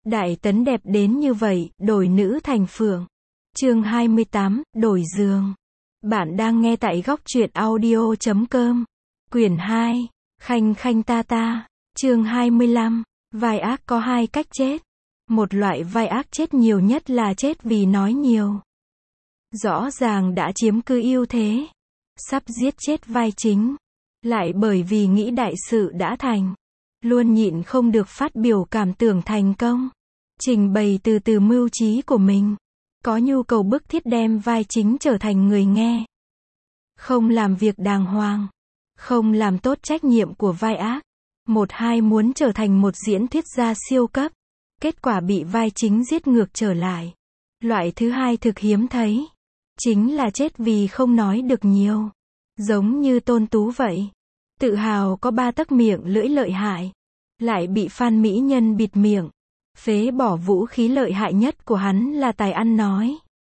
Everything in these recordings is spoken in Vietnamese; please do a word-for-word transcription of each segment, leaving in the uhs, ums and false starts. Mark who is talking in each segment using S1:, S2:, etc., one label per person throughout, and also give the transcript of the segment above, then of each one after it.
S1: Đại Tấn đẹp đến như vậy, đổi nữ thành phượng. Chương hai mươi tám, đổi giường. Bạn đang nghe tại góc truyện audio chấm com. Quyển hai, Khanh khanh ta ta. Chương hai mươi lăm, vai ác có hai cách chết. Một loại vai ác chết nhiều nhất là chết vì nói nhiều. Rõ ràng đã chiếm cứ ưu thế, sắp giết chết vai chính, lại bởi vì nghĩ đại sự đã thành, luôn nhịn không được phát biểu cảm tưởng thành công, trình bày từ từ mưu trí của mình, có nhu cầu bức thiết đem vai chính trở thành người nghe. Không làm việc đàng hoàng, không làm tốt trách nhiệm của vai ác. Một hai muốn trở thành một diễn thuyết gia siêu cấp, kết quả bị vai chính giết ngược trở lại. Loại thứ hai thực hiếm thấy, chính là chết vì không nói được nhiều. Giống như Tôn Tú vậy, tự hào có ba tấc miệng lưỡi lợi hại, lại bị Phan Mỹ Nhân bịt miệng, phế bỏ vũ khí lợi hại nhất của hắn là tài ăn nói.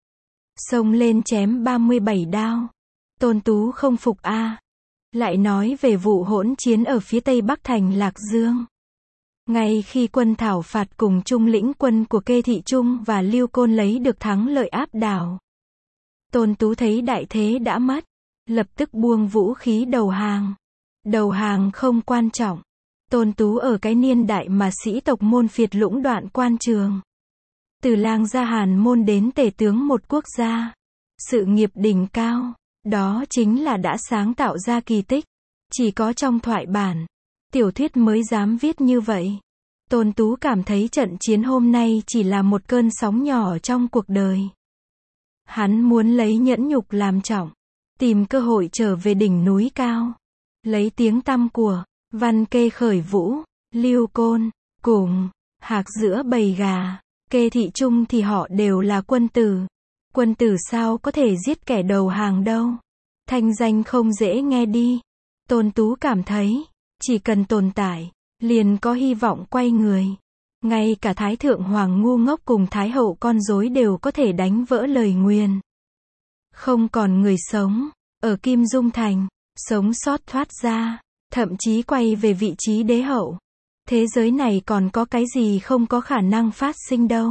S1: Xông lên chém ba mươi bảy đao. Tôn Tú không phục a, à. Lại nói về vụ hỗn chiến ở phía tây bắc thành Lạc Dương. Ngay khi quân thảo phạt cùng Trung lĩnh quân của Kê Thị Trung và Lưu Côn lấy được thắng lợi áp đảo, Tôn Tú thấy đại thế đã mất, lập tức buông vũ khí đầu hàng. Đầu hàng không quan trọng. Tôn Tú ở cái niên đại mà sĩ tộc môn phiệt lũng đoạn quan trường, từ lang gia Hàn môn đến tể tướng một quốc gia, sự nghiệp đỉnh cao, đó chính là đã sáng tạo ra kỳ tích. Chỉ có trong thoại bản, tiểu thuyết mới dám viết như vậy. Tôn Tú cảm thấy trận chiến hôm nay chỉ là một cơn sóng nhỏ trong cuộc đời. Hắn muốn lấy nhẫn nhục làm trọng, tìm cơ hội trở về đỉnh núi cao, lấy tiếng tăm của Văn Kê khởi vũ, Lưu Côn, cùng Hạc giữa bầy gà, Kê Thị Trung thì họ đều là quân tử. Quân tử sao có thể giết kẻ đầu hàng đâu. Thanh danh không dễ nghe đi. Tôn Tú cảm thấy, chỉ cần tồn tại, liền có hy vọng quay người. Ngay cả Thái Thượng Hoàng ngu ngốc cùng Thái Hậu con rối đều có thể đánh vỡ lời nguyền. Không còn người sống, ở Kim Dung Thành, sống sót thoát ra, thậm chí quay về vị trí đế hậu. Thế giới này còn có cái gì không có khả năng phát sinh đâu.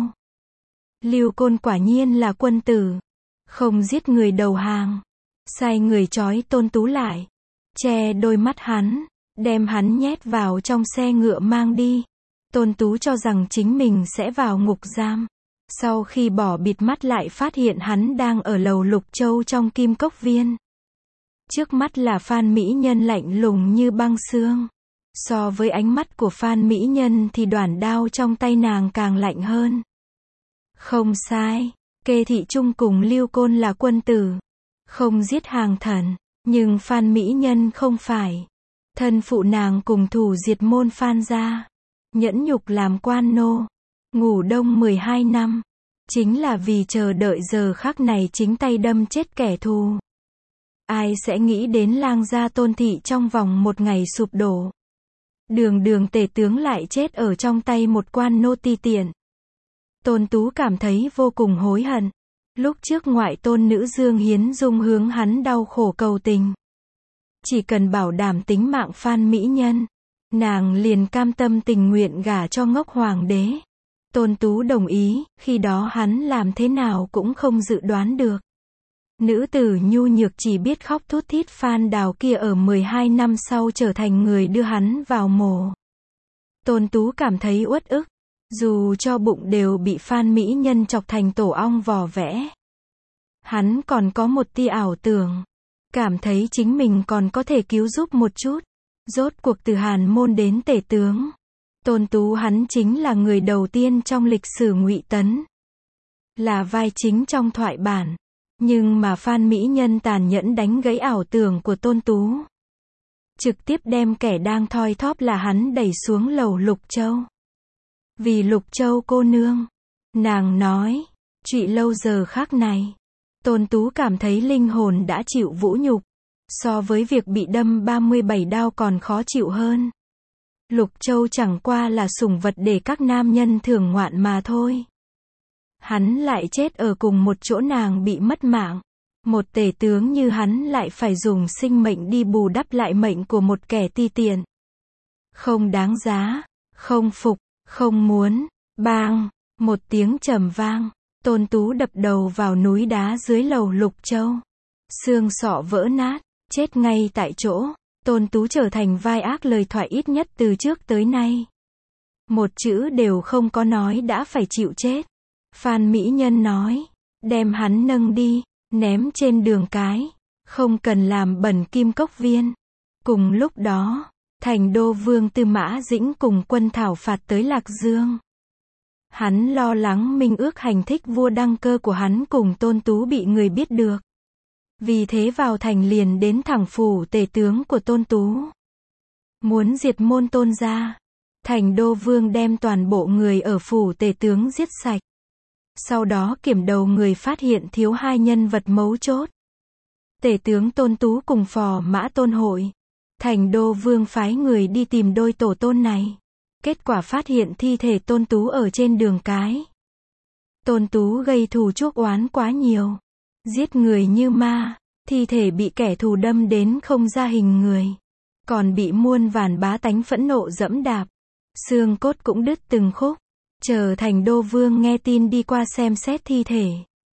S1: Lưu Côn quả nhiên là quân tử, không giết người đầu hàng, sai người trói Tôn Tú lại, che đôi mắt hắn, đem hắn nhét vào trong xe ngựa mang đi. Tôn Tú cho rằng chính mình sẽ vào ngục giam. Sau khi bỏ bịt mắt lại phát hiện hắn đang ở lầu Lục Châu trong Kim Cốc Viên. Trước mắt là Phan Mỹ Nhân lạnh lùng như băng xương. So với ánh mắt của Phan Mỹ Nhân thì đoản đao trong tay nàng càng lạnh hơn. Không sai, Kê Thị Trung cùng Lưu Côn là quân tử, không giết hàng thần, nhưng Phan Mỹ Nhân không phải. Thân phụ nàng cùng thủ diệt môn Phan gia, nhẫn nhục làm quan nô, ngủ đông mười hai năm, chính là vì chờ đợi giờ khắc này chính tay đâm chết kẻ thù. Ai sẽ nghĩ đến lang gia Tôn thị trong vòng một ngày sụp đổ. Đường đường tể tướng lại chết ở trong tay một quan nô ti tiện. Tôn Tú cảm thấy vô cùng hối hận. Lúc trước ngoại tôn nữ Dương Hiến Dung hướng hắn đau khổ cầu tình. Chỉ cần bảo đảm tính mạng Phan Mỹ Nhân, nàng liền cam tâm tình nguyện gả cho ngốc hoàng đế. Tôn Tú đồng ý, khi đó hắn làm thế nào cũng không dự đoán được. Nữ tử nhu nhược chỉ biết khóc thút thít Phan Đào kia ở mười hai năm sau trở thành người đưa hắn vào mồ. Tôn Tú cảm thấy uất ức, dù cho bụng đều bị Phan Mỹ Nhân chọc thành tổ ong vò vẽ. Hắn còn có một tia ảo tưởng, cảm thấy chính mình còn có thể cứu giúp một chút. Rốt cuộc từ Hàn môn đến tể tướng, Tôn Tú hắn chính là người đầu tiên trong lịch sử Ngụy Tấn, là vai chính trong thoại bản. Nhưng mà Phan Mỹ Nhân tàn nhẫn đánh gãy ảo tưởng của Tôn Tú, trực tiếp đem kẻ đang thoi thóp là hắn đẩy xuống lầu Lục Châu. Vì Lục Châu cô nương, nàng nói, trụy lâu giờ khác này, Tôn Tú cảm thấy linh hồn đã chịu vũ nhục, so với việc bị đâm ba mươi bảy đao còn khó chịu hơn. Lục Châu chẳng qua là sủng vật để các nam nhân thưởng ngoạn mà thôi. Hắn lại chết ở cùng một chỗ nàng bị mất mạng. Một tể tướng như hắn lại phải dùng sinh mệnh đi bù đắp lại mệnh của một kẻ ti tiện. Không đáng giá, không phục, không muốn. Bang, một tiếng trầm vang, Tôn Tú đập đầu vào núi đá dưới lầu Lục Châu. Xương sọ vỡ nát, chết ngay tại chỗ. Tôn Tú trở thành vai ác lời thoại ít nhất từ trước tới nay. Một chữ đều không có nói đã phải chịu chết. Phan Mỹ Nhân nói, đem hắn nâng đi, ném trên đường cái, không cần làm bẩn Kim Cốc Viên. Cùng lúc đó, thành đô vương Tư Mã Dĩnh cùng quân thảo phạt tới Lạc Dương. Hắn lo lắng minh ước hành thích vua đăng cơ của hắn cùng Tôn Tú bị người biết được. Vì thế vào thành liền đến thẳng phủ tể tướng của Tôn Tú. Muốn diệt môn Tôn gia. Thành đô vương đem toàn bộ người ở phủ tể tướng giết sạch. Sau đó kiểm đầu người phát hiện thiếu hai nhân vật mấu chốt. Tể tướng Tôn Tú cùng phò mã Tôn Hội. Thành đô vương phái người đi tìm đôi tổ tôn này. Kết quả phát hiện thi thể Tôn Tú ở trên đường cái. Tôn Tú gây thù chuốc oán quá nhiều. Giết người như ma, thi thể bị kẻ thù đâm đến không ra hình người. Còn bị muôn vàn bá tánh phẫn nộ dẫm đạp. Xương cốt cũng đứt từng khúc. Chờ thành đô vương nghe tin đi qua xem xét thi thể.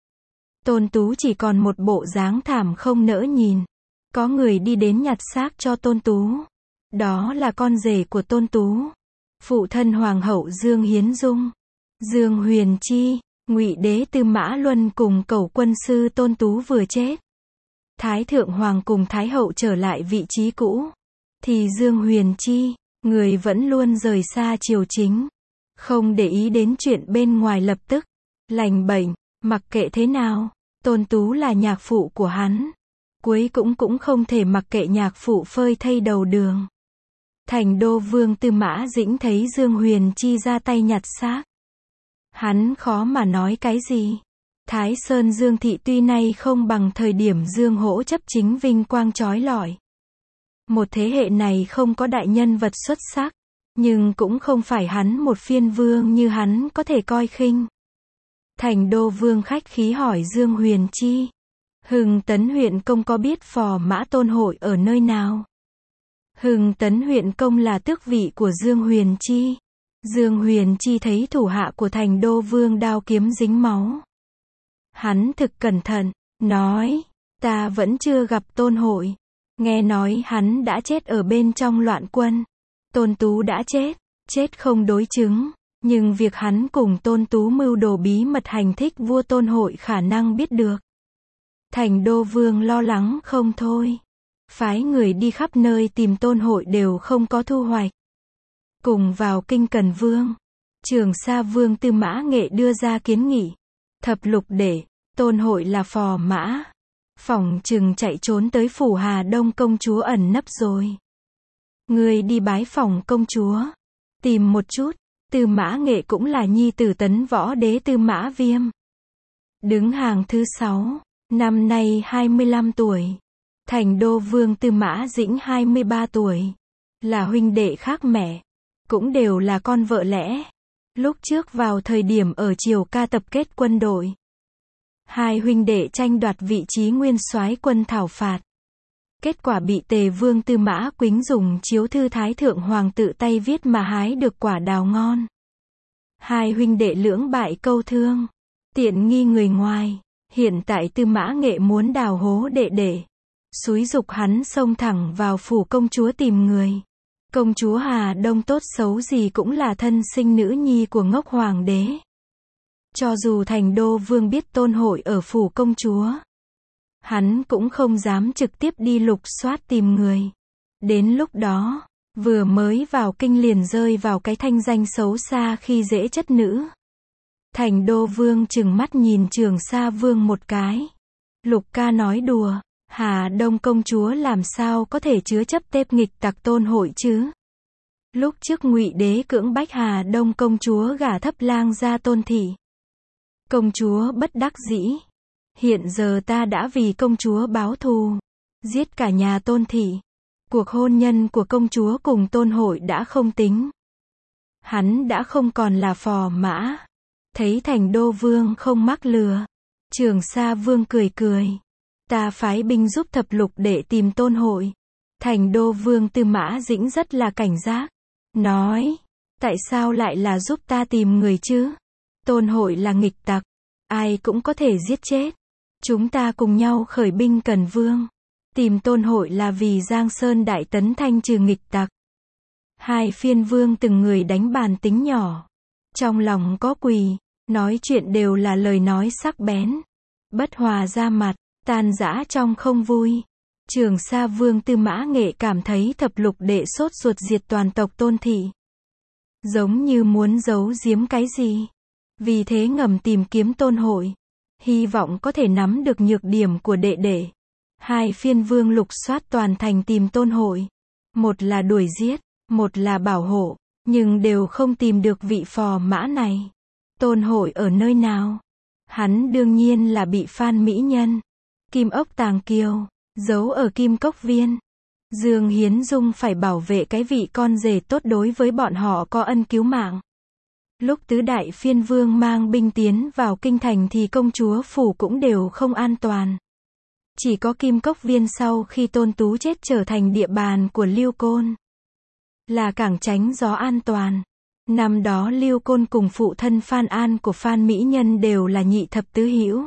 S1: Tôn Tú chỉ còn một bộ dáng thảm không nỡ nhìn. Có người đi đến nhặt xác cho Tôn Tú. Đó là con rể của Tôn Tú. Phụ thân Hoàng hậu Dương Hiến Dung, Dương Huyền Chi, Ngụy đế Tư Mã Luân cùng Cẩu quân sư Tôn Tú vừa chết. Thái thượng hoàng cùng Thái hậu trở lại vị trí cũ. Thì Dương Huyền Chi, người vẫn luôn rời xa triều chính. Không để ý đến chuyện bên ngoài lập tức. Lành bệnh, mặc kệ thế nào, Tôn Tú là nhạc phụ của hắn. Cuối cũng cũng không thể mặc kệ nhạc phụ phơi thây đầu đường. Thành đô vương Tư Mã Dĩnh thấy Dương Huyền Chi ra tay nhặt xác. Hắn khó mà nói cái gì. Thái Sơn Dương Thị tuy nay không bằng thời điểm Dương Hỗ chấp chính vinh quang chói lọi. Một thế hệ này không có đại nhân vật xuất sắc. Nhưng cũng không phải hắn một phiên vương như hắn có thể coi khinh. Thành đô vương khách khí hỏi Dương Huyền Chi. Hưng Tấn huyện công có biết phò mã Tôn Hội ở nơi nào? Hưng Tấn huyện công là tước vị của Dương Huyền Chi. Dương Huyền Chi thấy thủ hạ của thành đô vương đao kiếm dính máu. Hắn thực cẩn thận, nói, ta vẫn chưa gặp Tôn Hội. Nghe nói hắn đã chết ở bên trong loạn quân. Tôn Tú đã chết, chết không đối chứng. Nhưng việc hắn cùng Tôn Tú mưu đồ bí mật hành thích vua Tôn Hội khả năng biết được. Thành đô vương lo lắng không thôi. Phái người đi khắp nơi tìm Tôn Hội đều không có thu hoạch. Cùng vào kinh Cần Vương. Trường Sa Vương Tư Mã Nghệ đưa ra kiến nghị. Thập lục để, Tôn Hội là phò mã. Phỏng chừng chạy trốn tới phủ Hà Đông công chúa ẩn nấp rồi. Người đi bái phỏng công chúa. Tìm một chút. Tư Mã Nghệ cũng là nhi tử Tấn Võ Đế Tư Mã Viêm. Đứng hàng thứ sáu. Năm nay hai mươi lăm tuổi. Thành đô vương Tư Mã Dĩnh hai mươi ba tuổi. Là huynh đệ khác mẹ. Cũng đều là con vợ lẽ. Lúc trước vào thời điểm ở Triều Ca tập kết quân đội. Hai huynh đệ tranh đoạt vị trí nguyên soái quân thảo phạt. Kết quả bị Tề Vương Tư Mã Quýnh dùng chiếu thư Thái thượng hoàng tự tay viết mà hái được quả đào ngon. Hai huynh đệ lưỡng bại câu thương. Tiện nghi người ngoài. Hiện tại Tư Mã Nghệ muốn đào hố đệ đệ. Xúi giục hắn xông thẳng vào phủ công chúa tìm người. Công chúa Hà Đông tốt xấu gì cũng là thân sinh nữ nhi của ngốc hoàng đế. Cho dù thành đô vương biết Tôn Hội ở phủ công chúa. Hắn cũng không dám trực tiếp đi lục soát tìm người. Đến lúc đó, vừa mới vào kinh liền rơi vào cái thanh danh xấu xa khi dễ chất nữ. Thành đô vương trừng mắt nhìn Trường Sa Vương một cái. Lục ca nói đùa, Hà Đông công chúa làm sao có thể chứa chấp tép nghịch tặc Tôn Hội chứ? Lúc trước Ngụy đế cưỡng bách Hà Đông công chúa gả thấp lang gia Tôn thị. Công chúa bất đắc dĩ. Hiện giờ ta đã vì công chúa báo thù, giết cả nhà Tôn thị. Cuộc hôn nhân của công chúa cùng Tôn Hội đã không tính. Hắn đã không còn là phò mã. Thấy thành đô vương không mắc lừa. Trường Sa Vương cười cười. Ta phái binh giúp thập lục để tìm Tôn Hội. Thành đô vương Tư Mã Dĩnh rất là cảnh giác. Nói, Tại sao lại là giúp ta tìm người chứ? Tôn Hội là nghịch tặc. Ai cũng có thể giết chết. Chúng ta cùng nhau khởi binh Cần Vương. Tìm Tôn Hội là vì Giang Sơn đại tấn thanh trừ nghịch tặc. Hai phiên vương từng người đánh bàn tính nhỏ. Trong lòng có quỳ, nói chuyện đều là lời nói sắc bén. Bất hòa ra mặt, tan rã trong không vui. Trường Sa Vương Tư Mã Nghệ cảm thấy thập lục đệ sốt ruột diệt toàn tộc Tôn thị. Giống như muốn giấu giếm cái gì. Vì thế ngầm tìm kiếm Tôn Hội. Hy vọng có thể nắm được nhược điểm của đệ đệ. Hai phiên vương lục soát toàn thành tìm Tôn Hội. Một là đuổi giết, một là bảo hộ, nhưng đều không tìm được vị phò mã này. Tôn Hội ở nơi nào? Hắn đương nhiên là bị Phan Mỹ Nhân, Kim Ốc Tàng Kiều, giấu ở Kim Cốc Viên. Dương Hiến Dung phải bảo vệ cái vị con rể tốt đối với bọn họ có ân cứu mạng. Lúc tứ đại phiên vương mang binh tiến vào kinh thành thì công chúa phủ cũng đều không an toàn. Chỉ có Kim Cốc Viên sau khi Tôn Tú chết trở thành địa bàn của Lưu Côn. Là cảng tránh gió an toàn. Năm đó Lưu Côn cùng phụ thân Phan An của Phan Mỹ Nhân đều là nhị thập tứ hữu.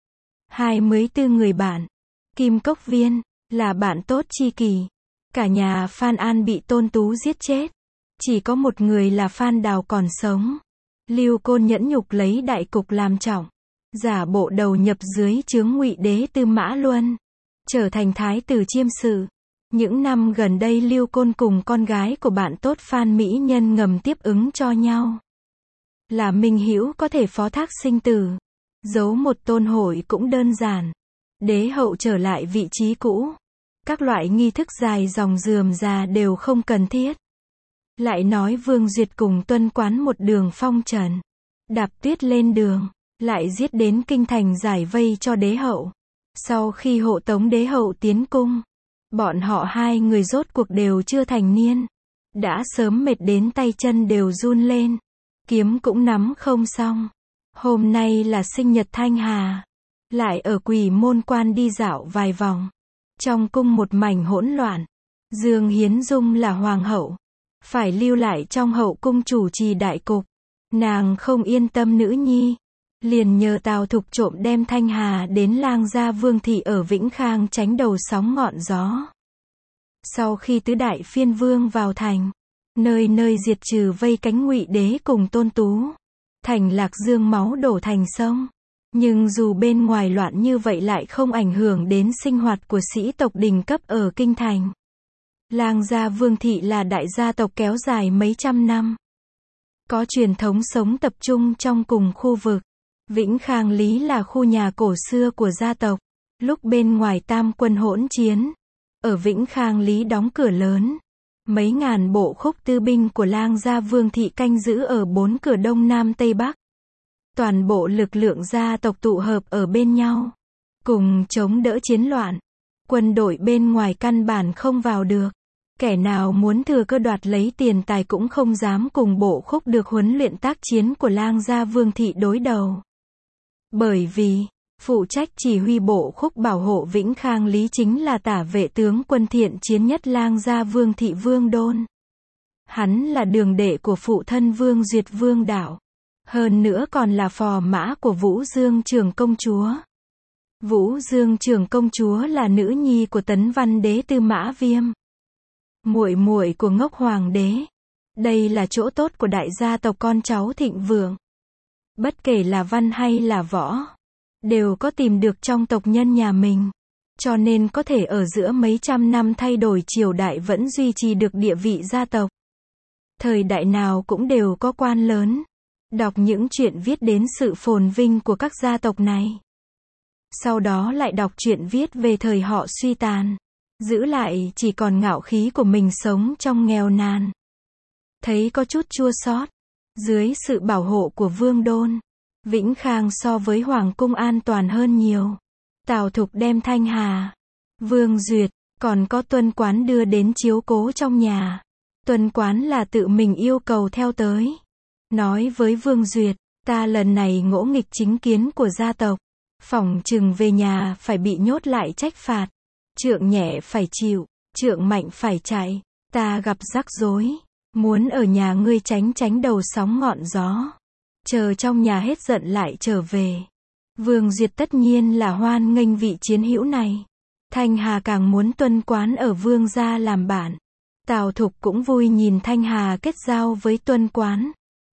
S1: Hai mươi tư người bạn. Kim Cốc Viên, là bạn tốt chi kỷ. Cả nhà Phan An bị Tôn Tú giết chết. Chỉ có một người là Phan Đào còn sống. Lưu Côn nhẫn nhục lấy đại cục làm trọng. Giả bộ đầu nhập dưới trướng Ngụy đế Tư Mã Luân. Trở thành thái tử chiêm sự. Những năm gần đây Lưu Côn cùng con gái của bạn tốt Phan Mỹ Nhân ngầm tiếp ứng cho nhau. Là minh hữu có thể phó thác sinh tử. Giấu một Tôn Hội cũng đơn giản. Đế hậu trở lại vị trí cũ. Các loại nghi thức dài dòng rườm rà đều không cần thiết. Lại nói Vương Duyệt cùng Tuân Quán một đường phong trần. Đạp tuyết lên đường. Lại giết đến kinh thành giải vây cho đế hậu. Sau khi hộ tống đế hậu tiến cung. Bọn họ hai người rốt cuộc đều chưa thành niên. Đã sớm mệt đến tay chân đều run lên. Kiếm cũng nắm không xong. Hôm nay là sinh nhật Thanh Hà. Lại ở Quỷ Môn Quan đi dạo vài vòng. Trong cung một mảnh hỗn loạn. Dương Hiến Dung là hoàng hậu. Phải lưu lại trong hậu cung chủ trì đại cục. Nàng không yên tâm nữ nhi. Liền nhờ Tào Thục trộm đem Thanh Hà đến Lang Gia Vương thị ở Vĩnh Khang tránh đầu sóng ngọn gió. Sau khi tứ đại phiên vương vào thành, nơi nơi diệt trừ vây cánh Ngụy đế cùng Tôn Tú, thành Lạc Dương máu đổ thành sông. Nhưng dù bên ngoài loạn như vậy lại không ảnh hưởng đến sinh hoạt của sĩ tộc đỉnh cấp ở kinh thành. Lang Gia Vương thị là đại gia tộc kéo dài mấy trăm năm. Có truyền thống sống tập trung trong cùng khu vực. Vĩnh Khang Lý là khu nhà cổ xưa của gia tộc. Lúc bên ngoài tam quân hỗn chiến, ở Vĩnh Khang Lý đóng cửa lớn. Mấy ngàn bộ khúc tư binh của Lang Gia Vương thị canh giữ ở bốn cửa đông nam tây bắc. Toàn bộ lực lượng gia tộc tụ hợp ở bên nhau, cùng chống đỡ chiến loạn. Quân đội bên ngoài căn bản không vào được. Kẻ nào muốn thừa cơ đoạt lấy tiền tài cũng không dám cùng bộ khúc được huấn luyện tác chiến của Lang Gia Vương thị đối đầu. Bởi vì, phụ trách chỉ huy bộ khúc bảo hộ Vĩnh Khang Lý chính là tả vệ tướng quân thiện chiến nhất Lang Gia Vương thị Vương Đôn. Hắn là đường đệ của phụ thân Vương Duyệt Vương Đạo. Hơn nữa còn là phò mã của Vũ Dương Trường Công Chúa. Vũ Dương Trường Công Chúa là nữ nhi của Tấn Văn Đế Tư Mã Viêm. Muội muội của Ngốc Hoàng Đế. Đây là chỗ tốt của đại gia tộc con cháu thịnh vượng. Bất kể là văn hay là võ, đều có tìm được trong tộc nhân nhà mình. Cho nên có thể ở giữa mấy trăm năm thay đổi triều đại vẫn duy trì được địa vị gia tộc. Thời đại nào cũng đều có quan lớn. Đọc những chuyện viết đến sự phồn vinh của các gia tộc này. Sau đó lại đọc chuyện viết về thời họ suy tàn. Giữ lại chỉ còn ngạo khí của mình sống trong nghèo nàn. Thấy có chút chua xót. Dưới sự bảo hộ của Vương Đôn, Vĩnh Khang so với Hoàng cung an toàn hơn nhiều. Tào Thục đem Thanh Hà, Vương Duyệt, còn có Tuân Quán đưa đến chiếu cố trong nhà. Tuân Quán là tự mình yêu cầu theo tới. Nói với Vương Duyệt, ta lần này ngỗ nghịch chính kiến của gia tộc. Phỏng chừng về nhà phải bị nhốt lại trách phạt. Trượng nhẹ phải chịu, trượng mạnh phải chạy. Ta gặp rắc rối. Muốn ở nhà ngươi tránh tránh đầu sóng ngọn gió. Chờ trong nhà hết giận lại trở về. Vương Duyệt tất nhiên là hoan nghênh vị chiến hữu này. Thanh Hà càng muốn tuân quán ở Vương gia làm bạn. Tào Thục cũng vui nhìn Thanh Hà kết giao với tuân quán.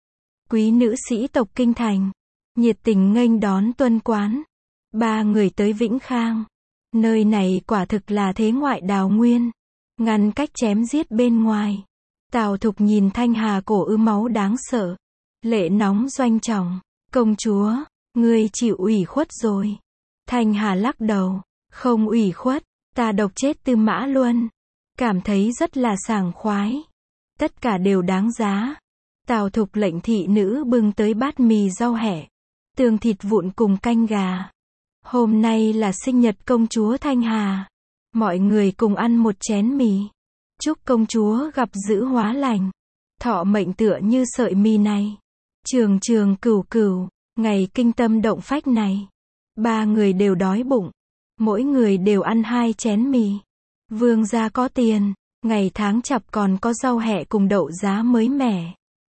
S1: Quý nữ sĩ tộc Kinh Thành. Nhiệt tình nghênh đón tuân quán. Ba người tới Vĩnh Khang. Nơi này quả thực là thế ngoại đào nguyên. Ngăn cách chém giết bên ngoài. Tào Thục nhìn Thanh Hà cổ ứ máu đáng sợ. Lệ nóng doanh trọng. Công chúa, ngươi chịu ủy khuất rồi. Thanh Hà lắc đầu. Không ủy khuất, ta độc chết Tư Mã Luân. Cảm thấy rất là sảng khoái. Tất cả đều đáng giá. Tào Thục lệnh thị nữ bưng tới bát mì rau hẹ. Tương thịt vụn cùng canh gà. Hôm nay là sinh nhật công chúa Thanh Hà. Mọi người cùng ăn một chén mì. Chúc công chúa gặp dữ hóa lành. Thọ mệnh tựa như sợi mì này. Trường trường cửu cửu, ngày kinh tâm động phách này. Ba người đều đói bụng. Mỗi người đều ăn hai chén mì. Vương gia có tiền, ngày tháng chập còn có rau hẹ cùng đậu giá mới mẻ.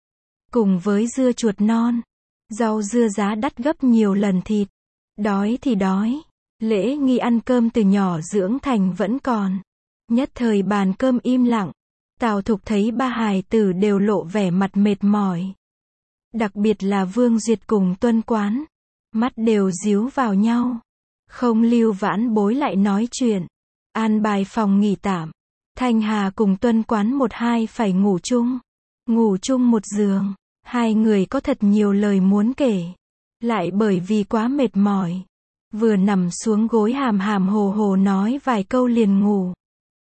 S1: Cùng với dưa chuột non. Rau dưa giá đắt gấp nhiều lần thịt. Đói thì đói. Lễ nghi ăn cơm từ nhỏ dưỡng thành vẫn còn. Nhất thời bàn cơm im lặng. Tào Thục thấy ba hài tử đều lộ vẻ mặt mệt mỏi. Đặc biệt là Vương Duyệt cùng Tuân Quán. Mắt đều díu vào nhau. Không lưu vãn bối lại nói chuyện. An bài phòng nghỉ tạm. Thanh Hà cùng Tuân Quán một hai phải ngủ chung. Ngủ chung một giường. Hai người có thật nhiều lời muốn kể. Lại bởi vì quá mệt mỏi. Vừa nằm xuống gối hàm hàm hồ hồ nói vài câu liền ngủ.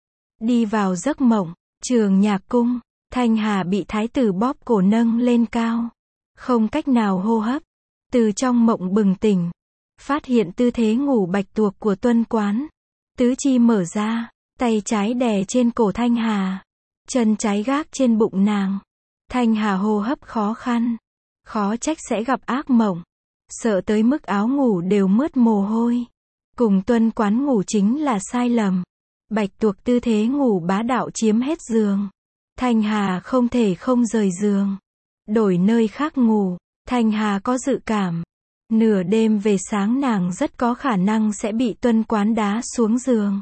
S1: Đi vào giấc mộng. Trường Nhạc Cung. Thanh Hà bị thái tử bóp cổ nâng lên cao. Không cách nào hô hấp. Từ trong mộng bừng tỉnh. Phát hiện tư thế ngủ bạch tuộc của Tuân Quán. Tứ chi mở ra. Tay trái đè trên cổ Thanh Hà. Chân trái gác trên bụng nàng. Thanh Hà hô hấp khó khăn. Khó trách sẽ gặp ác mộng. Sợ tới mức áo ngủ đều mướt mồ hôi. Cùng Tuân Quán ngủ chính là sai lầm. Bạch tuộc tư thế ngủ bá đạo chiếm hết giường. Thanh Hà không thể không rời giường. Đổi nơi khác ngủ. Thanh Hà có dự cảm. Nửa đêm về sáng nàng rất có khả năng sẽ bị Tuân Quán đá xuống giường.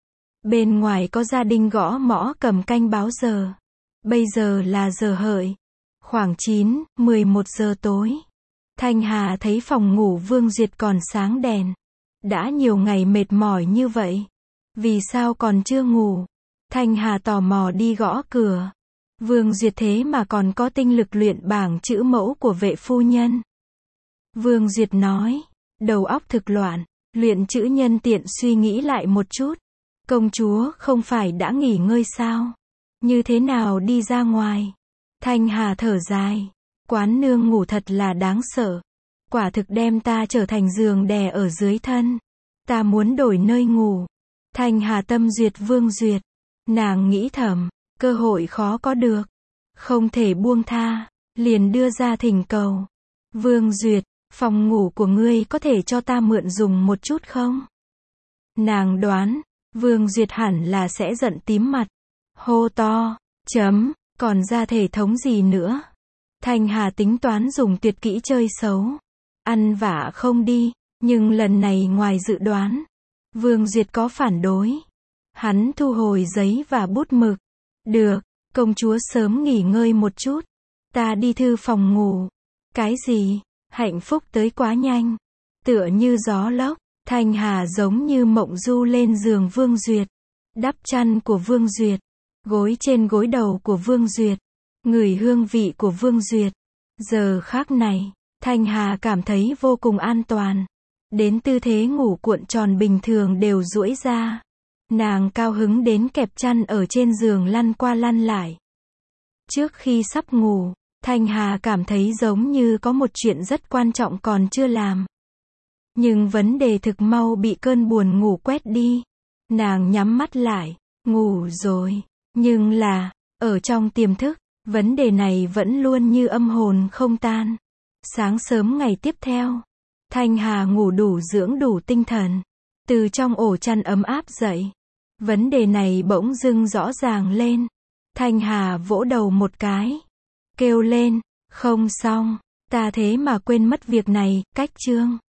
S1: Bên ngoài có gia đình gõ mõ cầm canh báo giờ. Bây giờ là giờ hợi. Khoảng chín, mười một giờ tối. Thanh Hà thấy phòng ngủ Vương Duyệt còn sáng đèn. Đã nhiều ngày mệt mỏi như vậy. Vì sao còn chưa ngủ? Thanh Hà tò mò đi gõ cửa. Vương Duyệt thế mà còn có tinh lực luyện bảng chữ mẫu của vệ phu nhân. Vương Duyệt nói, đầu óc thực loạn, luyện chữ nhân tiện suy nghĩ lại một chút. Công chúa không phải đã nghỉ ngơi sao? Như thế nào đi ra ngoài? Thanh Hà thở dài. Quán nương ngủ thật là đáng sợ. Quả thực đem ta trở thành giường đè ở dưới thân. Ta muốn đổi nơi ngủ. Thanh Hà tâm duyệt Vương Duyệt. Nàng nghĩ thầm, cơ hội khó có được. Không thể buông tha. Liền đưa ra thỉnh cầu. Vương Duyệt, phòng ngủ của ngươi có thể cho ta mượn dùng một chút không? Nàng đoán, Vương Duyệt hẳn là sẽ giận tím mặt. Hô to, chấm, còn ra thể thống gì nữa? Thanh Hà tính toán dùng tuyệt kỹ chơi xấu. Ăn vả không đi, nhưng lần này ngoài dự đoán. Vương Duyệt có phản đối. Hắn thu hồi giấy và bút mực. Được, công chúa sớm nghỉ ngơi một chút. Ta đi thư phòng ngủ. Cái gì? Hạnh phúc tới quá nhanh. Tựa như gió lốc. Thanh Hà giống như mộng du lên giường Vương Duyệt. Đắp chăn của Vương Duyệt. Gối trên gối đầu của Vương Duyệt. Ngửi hương vị của Vương Duyệt. Giờ khác này, Thanh Hà cảm thấy vô cùng an toàn. Đến tư thế ngủ cuộn tròn bình thường đều duỗi ra. Nàng cao hứng đến kẹp chăn ở trên giường lăn qua lăn lại. Trước khi sắp ngủ, Thanh Hà cảm thấy giống như có một chuyện rất quan trọng còn chưa làm. Nhưng vấn đề thực mau bị cơn buồn ngủ quét đi. Nàng nhắm mắt lại, ngủ rồi. Nhưng là, ở trong tiềm thức, vấn đề này vẫn luôn như âm hồn không tan. Sáng sớm ngày tiếp theo, Thanh Hà ngủ đủ dưỡng đủ tinh thần. Từ trong ổ chăn ấm áp dậy. Vấn đề này bỗng dưng rõ ràng lên. Thanh Hà vỗ đầu một cái. Kêu lên, không xong, ta thế mà quên mất việc này, cách chương.